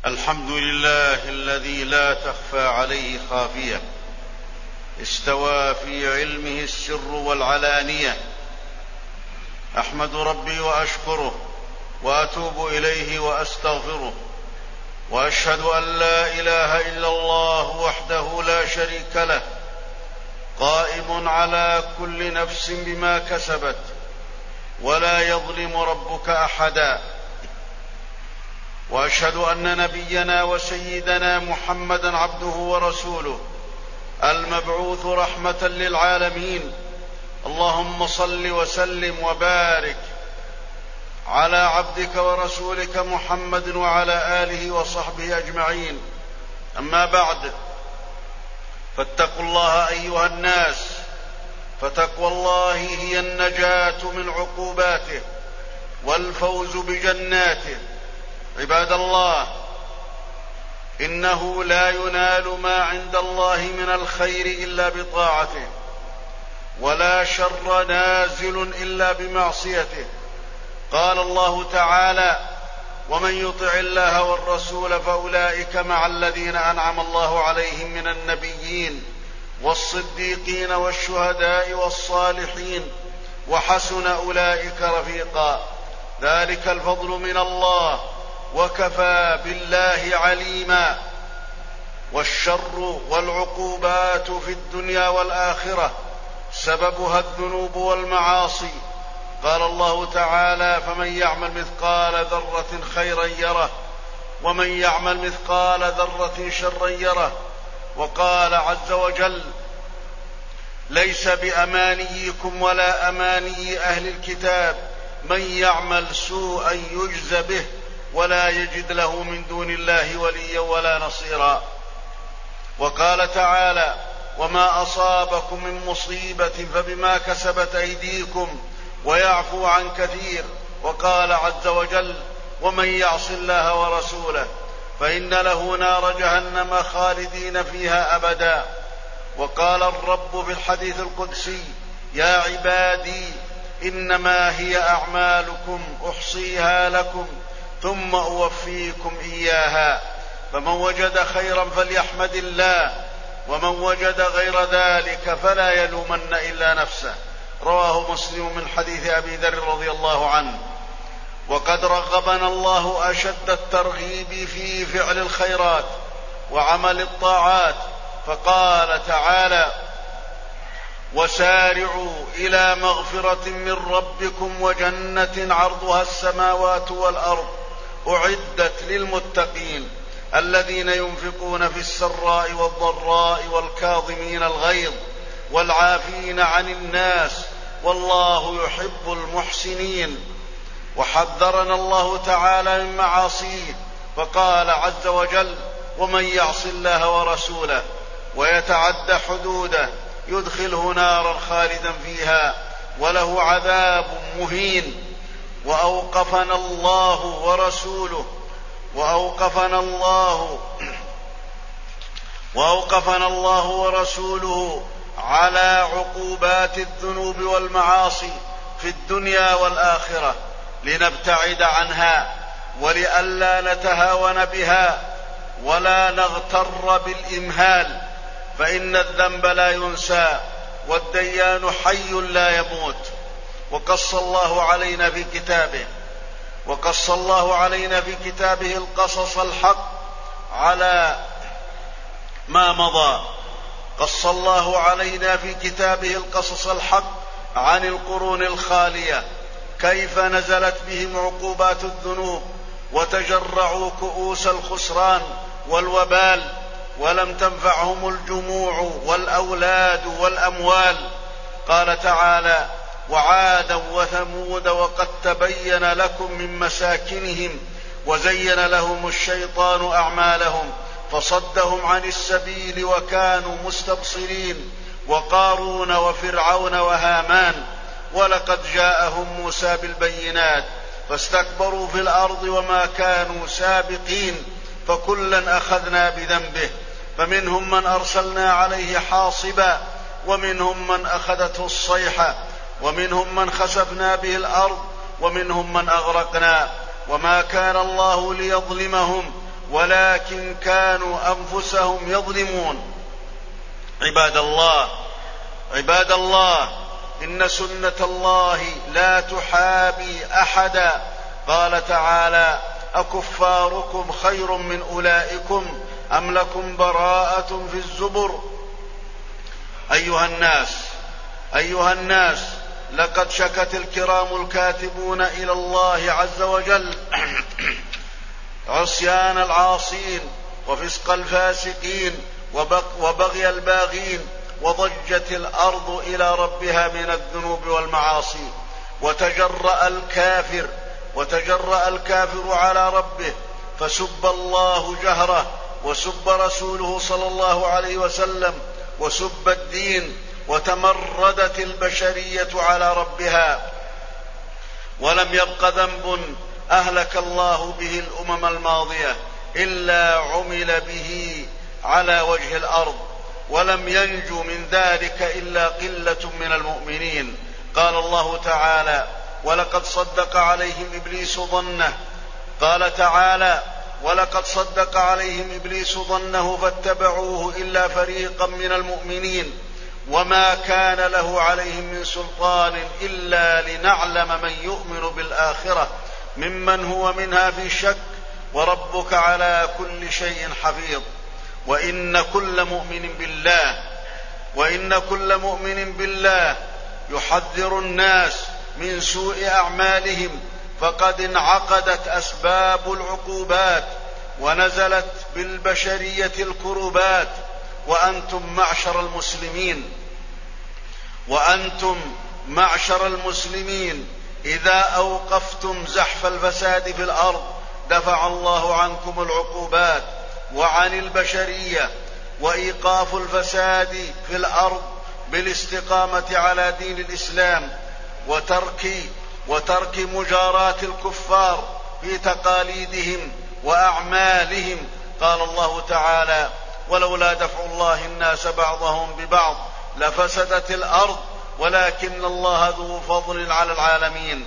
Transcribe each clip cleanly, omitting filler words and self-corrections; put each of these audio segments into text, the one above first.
الحمد لله الذي لا تخفى عليه خافية، استوى في علمه السر والعلانية. أحمد ربي وأشكره وأتوب إليه وأستغفره، وأشهد أن لا إله إلا الله وحده لا شريك له، قائم على كل نفس بما كسبت، ولا يظلم ربك أحدا. وأشهد أن نبينا وسيدنا محمدًا عبده ورسوله، المبعوث رحمة للعالمين. اللهم صل وسلم وبارك على عبدك ورسولك محمد وعلى آله وصحبه أجمعين. أما بعد، فاتقوا الله أيها الناس، فتقوى الله هي النجاة من عقوباته والفوز بجناته. عباد الله، إنه لا ينال ما عند الله من الخير إلا بطاعته، ولا شر نازل إلا بمعصيته. قال الله تعالى: ومن يطع الله والرسول فأولئك مع الذين أنعم الله عليهم من النبيين والصديقين والشهداء والصالحين وحسن أولئك رفيقا. ذلك الفضل من الله، وكفى بالله عليما. والشر والعقوبات في الدنيا والآخرة سببها الذنوب والمعاصي. قال الله تعالى: فمن يعمل مثقال ذرة خيرا يره، ومن يعمل مثقال ذرة شرا يره. وقال عز وجل: ليس بأمانيكم ولا أماني أهل الكتاب، من يعمل سوءا يجز به ولا يجد له من دون الله وليا ولا نصيرا. وقال تعالى: وما أصابكم من مصيبة فبما كسبت أيديكم ويعفو عن كثير. وقال عز وجل: ومن يعص الله ورسوله فإن له نار جهنم خالدين فيها أبدا. وقال الرب في الحديث القدسي: يا عبادي إنما هي أعمالكم أحصيها لكم ثم أوفيكم إياها، فمن وجد خيرا فليحمد الله، ومن وجد غير ذلك فلا يلومن إلا نفسه. رواه مسلم من حديث أبي ذر رضي الله عنه. وقد رغبنا الله أشد الترغيب في فعل الخيرات وعمل الطاعات، فقال تعالى: وسارعوا إلى مغفرة من ربكم وجنة عرضها السماوات والأرض أعدت للمتقين الذين ينفقون في السراء والضراء والكاظمين الغيظ والعافين عن الناس والله يحب المحسنين. وحذرنا الله تعالى من معاصيه، فقال عز وجل: ومن يعص الله ورسوله ويتعد حدوده يدخله نارا خالدا فيها وله عذاب مهين. وأوقفنا الله ورسوله على عقوبات الذنوب والمعاصي في الدنيا والآخرة لنبتعد عنها، ولئلا نتهاون بها ولا نغتر بالإمهال، فإن الذنب لا ينسى والديان حي لا يموت. وقص الله علينا في كتابه القصص الحق على ما مضى. قص الله علينا في كتابه القصص الحق عن القرون الخالية، كيف نزلت بهم عقوبات الذنوب وتجرعوا كؤوس الخسران والوبال، ولم تنفعهم الجموع والأولاد والأموال. قال تعالى: وعادا وثمود وقد تبين لكم من مساكنهم وزين لهم الشيطان أعمالهم فصدهم عن السبيل وكانوا مستبصرين. وقارون وفرعون وهامان ولقد جاءهم موسى بالبينات فاستكبروا في الأرض وما كانوا سابقين، فكلا أخذنا بذنبه، فمنهم من أرسلنا عليه حاصبا ومنهم من أخذته الصيحة ومنهم من خسفنا به الأرض ومنهم من أغرقنا. وما كان الله ليظلمهم ولكن كانوا أنفسهم يظلمون. عباد الله، إن سنة الله لا تحابي أحدا. قال تعالى: أكفاركم خير من أولئكم أم لكم براءة في الزبر. أيها الناس، لقد شكت الكرام الكاتبون إلى الله عز وجل عصيان العاصين وفسق الفاسقين وبغي الباغين، وضجت الأرض إلى ربها من الذنوب والمعاصي، وتجرأ الكافر على ربه، فسب الله جهره، وسب رسوله صلى الله عليه وسلم، وسب الدين، وتمردت البشرية على ربها، ولم يبق ذنب أهلك الله به الأمم الماضية إلا عمل به على وجه الأرض، ولم ينجو من ذلك إلا قلة من المؤمنين. قال الله تعالى: ولقد صدق عليهم إبليس ظنه. قال تعالى: ولقد صدق عليهم إبليس ظنه فاتبعوه إلا فريقا من المؤمنين وما كان له عليهم من سلطان إلا لنعلم من يؤمن بالآخرة ممن هو منها في شك، وربك على كل شيء حفيظ. وإن كل مؤمن بالله يحذر الناس من سوء أعمالهم، فقد انعقدت أسباب العقوبات ونزلت بالبشرية الكربات. وأنتم معشر المسلمين إذا أوقفتم زحف الفساد في الأرض دفع الله عنكم العقوبات وعن البشرية. وإيقاف الفساد في الأرض بالاستقامة على دين الإسلام وترك مجاراة الكفار في تقاليدهم وأعمالهم. قال الله تعالى: ولولا دفع الله الناس بعضهم ببعض لفسدت الأرض ولكن الله ذو فضل على العالمين.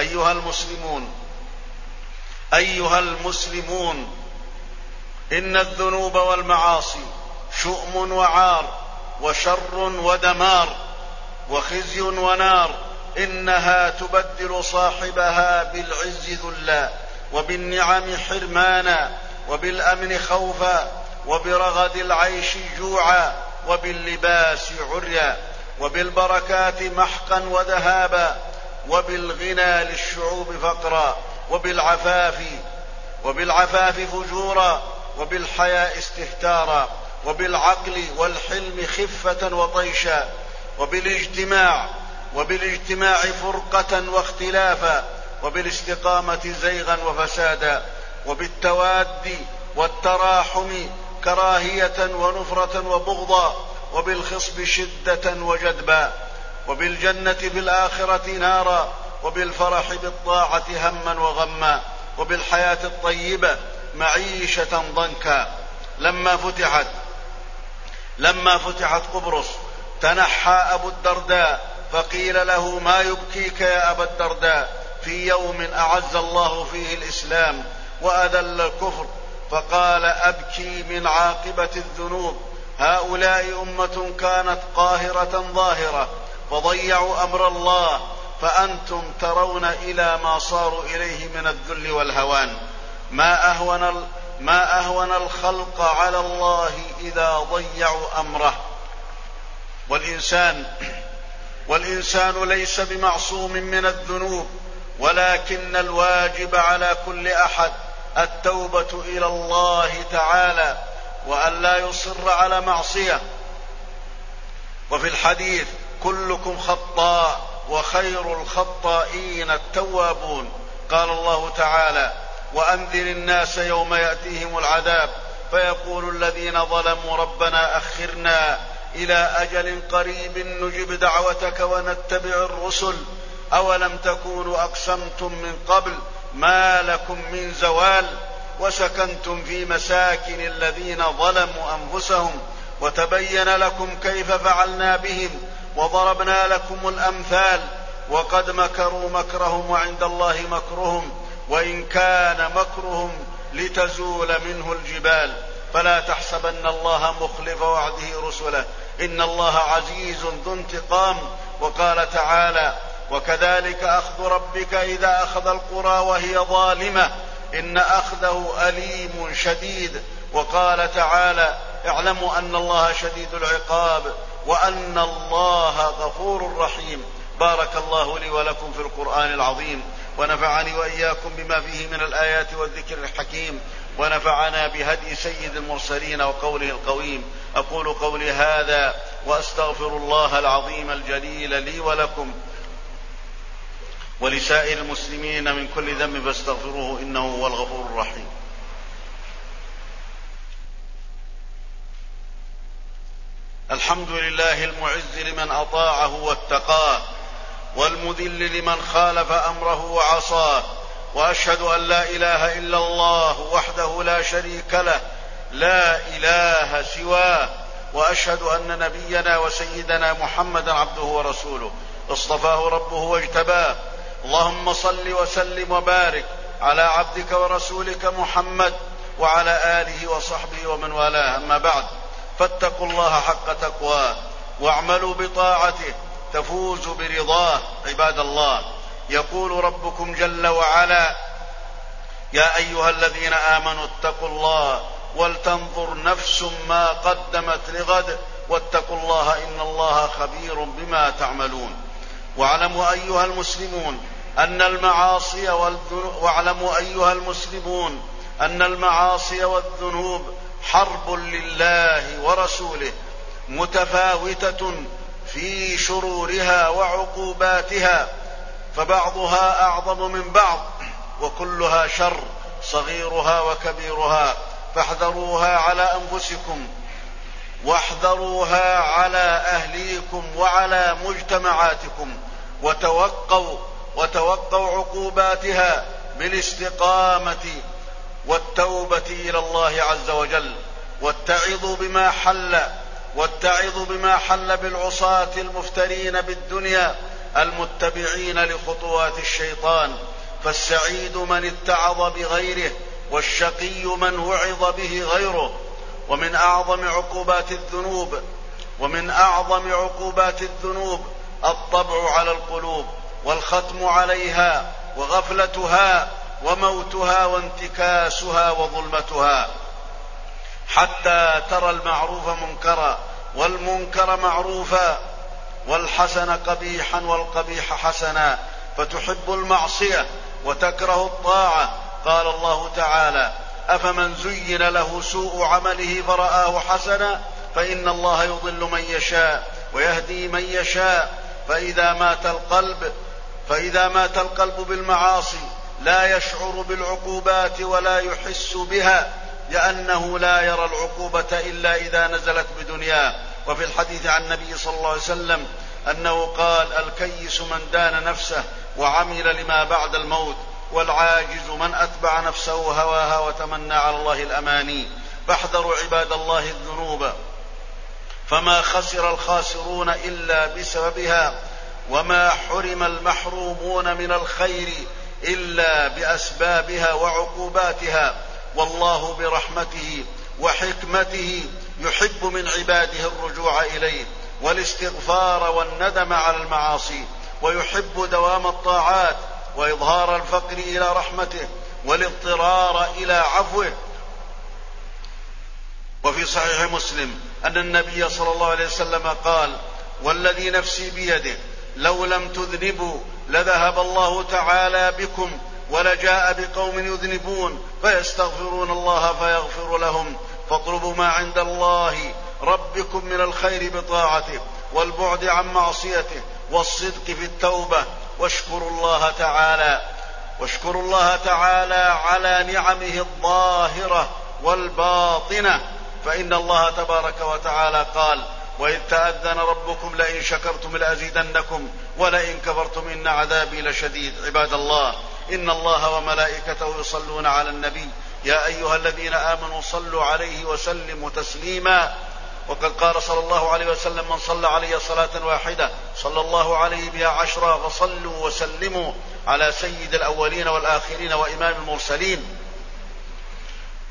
أيها المسلمون، إن الذنوب والمعاصي شؤم وعار وشر ودمار وخزي ونار، إنها تبدل صاحبها بالعز ذلا، وبالنعم حرمانا، وبالأمن خوفا، وبرغد العيش جوعا، وباللباس عريا، وبالبركات محقا وذهابا، وبالغنى للشعوب فقرا، وبالعفاف فجورا، وبالحياء استهتارا، وبالعقل والحلم خفة وطيشا، وبالاجتماع فرقة واختلافا، وبالاستقامة زيغا وفسادا، وبالتواد والتراحم كراهية ونفرة وبغضا، وبالخصب شدة وجدبا، وبالجنة في الآخرة نارا، وبالفرح بالطاعة هما وغما، وبالحياة الطيبة معيشة ضنكا. لما فتحت قبرص تنحى أبو الدرداء فقيل له: ما يبكيك يا أبا الدرداء في يوم أعز الله فيه الإسلام وأذل الكفر؟ فقال: أبكي من عاقبة الذنوب. هؤلاء أمة كانت قاهرة ظاهرة فضيعوا أمر الله، فأنتم ترون إلى ما صاروا إليه من الذل والهوان. ما أهون الخلق على الله إذا ضيعوا أمره. والإنسان ليس بمعصوم من الذنوب، ولكن الواجب على كل أحد التوبة إلى الله تعالى وأن لا يصر على معصية. وفي الحديث: كلكم خطاء وخير الخطائين التوابون. قال الله تعالى: وأنذر الناس يوم يأتيهم العذاب فيقول الذين ظلموا ربنا أخرنا إلى أجل قريب نجب دعوتك ونتبع الرسل أولم تكونوا أقسمتم من قبل ما لكم من زوال وسكنتم في مساكن الذين ظلموا أنفسهم وتبين لكم كيف فعلنا بهم وضربنا لكم الأمثال وقد مكروا مكرهم وعند الله مكرهم وإن كان مكرهم لتزول منه الجبال فلا تحسبن الله مخلف وعده رسله إن الله عزيز ذو انتقام. وقال تعالى وكذلك أخذ ربك إذا أخذ القرى وهي ظالمة إن أخذه أليم شديد. وقال تعالى اعلموا أن الله شديد العقاب وأن الله غفور رحيم. بارك الله لي ولكم في القرآن العظيم ونفعني وإياكم بما فيه من الآيات والذكر الحكيم ونفعنا بهدي سيد المرسلين وقوله القويم. أقول قولي هذا وأستغفر الله العظيم الجليل لي ولكم ولسائر المسلمين من كل ذنب فاستغفروه إنه هو الغفور الرحيم. الحمد لله المعز لمن أطاعه واتقاه والمذل لمن خالف أمره وعصاه. وأشهد أن لا إله إلا الله وحده لا شريك له لا إله سواه. وأشهد أن نبينا وسيدنا محمدا عبده ورسوله اصطفاه ربه واجتباه. اللهم صل وسلم وبارك على عبدك ورسولك محمد وعلى آله وصحبه ومن والاه. أما بعد فاتقوا الله حق تقواه واعملوا بطاعته تفوزوا برضاه. عباد الله يقول ربكم جل وعلا يا أيها الذين آمنوا اتقوا الله ولتنظر نفس ما قدمت لغد واتقوا الله إن الله خبير بما تعملون. واعلموا أيها المسلمون أن المعاصي والذنوب حرب لله ورسوله متفاوتة في شرورها وعقوباتها فبعضها أعظم من بعض وكلها شر صغيرها وكبيرها فاحذروها على أنفسكم واحذروها على أهليكم وعلى مجتمعاتكم وتوقوا عقوباتها بالاستقامة والتوبة إلى الله عز وجل واتعظوا بما حل بالعصاة المفترين بالدنيا المتبعين لخطوات الشيطان. فالسعيد من اتعظ بغيره والشقي من وعظ به غيره. ومن أعظم عقوبات الذنوب الطبع على القلوب والختم عليها وغفلتها وموتها وانتكاسها وظلمتها حتى ترى المعروف منكرا والمنكر معروفا والحسن قبيحا والقبيح حسنا فتحب المعصية وتكره الطاعة. قال الله تعالى أفمن زين له سوء عمله فرآه حسنا فإن الله يضل من يشاء ويهدي من يشاء. فإذا مات القلب بالمعاصي لا يشعر بالعقوبات ولا يحس بها لأنه لا يرى العقوبة إلا إذا نزلت بدنياه. وفي الحديث عن النبي صلى الله عليه وسلم أنه قال الكيس من دان نفسه وعمل لما بعد الموت والعاجز من أتبع نفسه هواها وتمنى على الله الأماني. فاحذروا عباد الله الذنوب فما خسر الخاسرون إلا بسببها وما حرم المحرومون من الخير إلا بأسبابها وعقوباتها. والله برحمته وحكمته يحب من عباده الرجوع إليه والاستغفار والندم على المعاصي ويحب دوام الطاعات وإظهار الفقر إلى رحمته والاضطرار إلى عفوه. وفي صحيح مسلم أن النبي صلى الله عليه وسلم قال والذي نفسي بيده لو لم تذنبوا لذهب الله تعالى بكم ولجاء بقوم يذنبون فيستغفرون الله فيغفر لهم. فاطلبوا ما عند الله ربكم من الخير بطاعته والبعد عن معصيته والصدق في التوبة واشكروا الله تعالى على نعمه الظاهرة والباطنة. فإن الله تبارك وتعالى قال وإذ تأذن ربكم لئن شكرتم لأزيدنكم ولئن كفرتم إن عذابي لشديد. عباد الله إن الله وملائكته يصلون على النبي يا أيها الذين آمنوا صلوا عليه وسلموا تسليما. وقد قال صلى الله عليه وسلم من صلى علي صلاة واحدة صلى الله عليه بها 10 فصلوا وسلموا على سيد الأولين والآخرين وإمام المرسلين.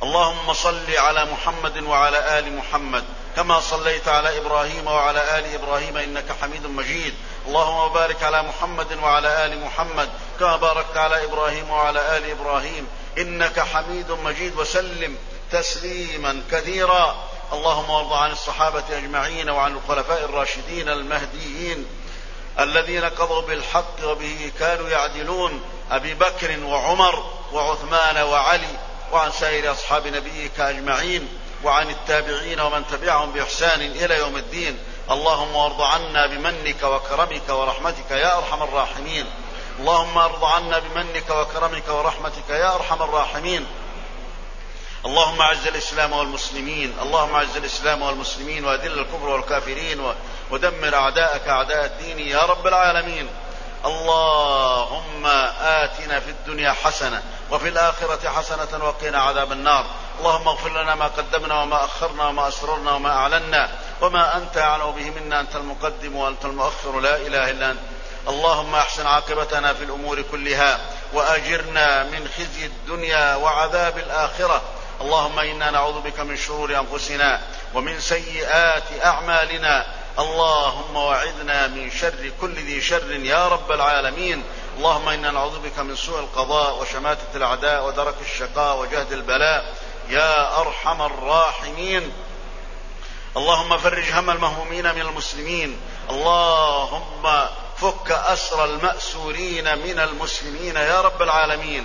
اللهم صل على محمد وعلى آل محمد كما صليت على إبراهيم وعلى آل إبراهيم إنك حميد مجيد. اللهم بارك على محمد وعلى آل محمد كما باركت على إبراهيم وعلى آل إبراهيم إنك حميد مجيد، وسلم تسليما كثيرا. اللهم وارض عن الصحابة أجمعين وعن الخلفاء الراشدين المهديين الذين قضوا بالحق وبه كانوا يعدلون، أبي بكر وعمر وعثمان وعلي، وعن سائر أصحاب نبيك أجمعين، وعن التابعين ومن تبعهم بإحسان إلى يوم الدين. اللهم وارض عنا بمنك وكرمك ورحمتك يا أرحم الراحمين. اللهم ارض عنا بمنك وكرمك ورحمتك يا أرحم الراحمين. اللهم اعز الإسلام والمسلمين، اللهم اعز الإسلام والمسلمين وأذل الكفر والكافرين ودمر أعداءك أعداء الدين يا رب العالمين. اللهم آتنا في الدنيا حسنة وفي الآخرة حسنة وقنا عذاب النار. اللهم اغفر لنا ما قدمنا وما أخرنا وما أسررنا وما أعلنا وما أنت أعلم به منا، أنت المقدم وأنت المؤخر لا إله إلا أنت. اللهم أحسن عاقبتنا في الأمور كلها وأجرنا من خزي الدنيا وعذاب الآخرة. اللهم إنا نعوذ بك من شرور أنفسنا ومن سيئات أعمالنا. اللهم وعذنا من شر كل ذي شر يا رب العالمين. اللهم إنا نعوذ بك من سوء القضاء وشماتة الأعداء ودرك الشقاء وجهد البلاء يا أرحم الراحمين. اللهم فرج هم المهمومين من المسلمين. اللهم فك أسر المأسورين من المسلمين يا رب العالمين.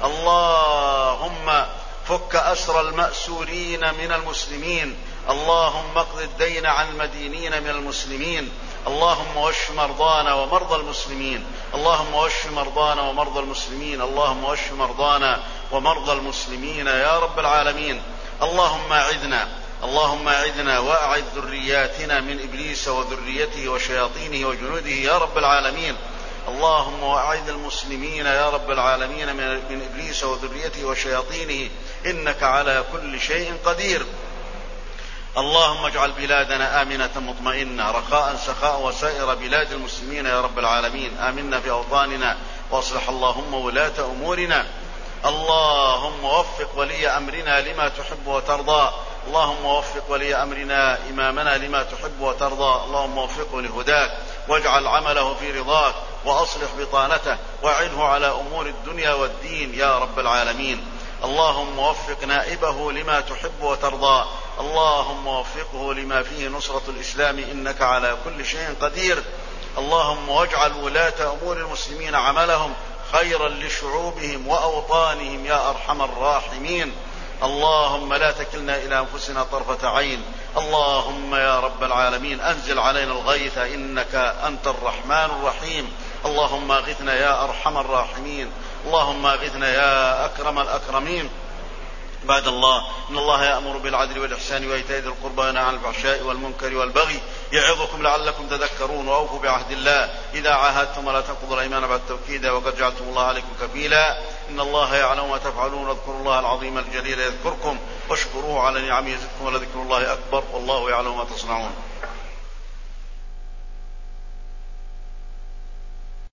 اللهم فك أسر المأسورين من المسلمين. اللهم اقض الدين عن المدينين من المسلمين. اللهم واشف مرضانا ومرضى المسلمين. اللهم واشف مرضانا ومرضى المسلمين. اللهم واشف مرضانا ومرضى المسلمين يا رب العالمين. اللهم أعذنا وأعذ ذرياتنا من إبليس وذريته وشياطينه وجنوده يا رب العالمين. اللهم وأعذ المسلمين يا رب العالمين من إبليس وذريته وشياطينه إنك على كل شيء قدير. اللهم اجعل بلادنا آمنة مطمئنة رخاء سخاء وسائر بلاد المسلمين يا رب العالمين. آمنا في أوطاننا وأصلح اللهم ولاة أمورنا. اللهم وفق ولي أمرنا لما تحب وترضى. اللهم وفق ولي أمرنا إمامنا لما تحب وترضى. اللهم وفقه لهداك واجعل عمله في رضاك وأصلح بطانته وأعنه على أمور الدنيا والدين يا رب العالمين. اللهم وفق نائبه لما تحب وترضى. اللهم وفقه لما فيه نصرة الإسلام إنك على كل شيء قدير. اللهم واجعل ولاة أمور المسلمين عملهم خيرا لشعوبهم وأوطانهم يا أرحم الراحمين. اللهم لا تكلنا إلى أنفسنا طرفة عين. اللهم يا رب العالمين أنزل علينا الغيث إنك أنت الرحمن الرحيم. اللهم أغثنا يا أرحم الراحمين. اللهم أغثنا يا أكرم الأكرمين. بعد الله إن الله يأمر بالعدل والإحسان وإيتاء ذي القربى وينهى عن الفحشاء والمنكر والبغي يعظكم لعلكم تذكرون. وأوفوا بعهد الله إذا عاهدتم ولا تنقضوا الأيمان بعد توكيدها وقد جعلتم الله عليكم كفيلا. إن الله يعلم ما تفعلون. واذكروا الله العظيم الجليل يذكركم واشكروه على نعمه يزدكم ولذكر الله أكبر والله يعلم ما تصنعون.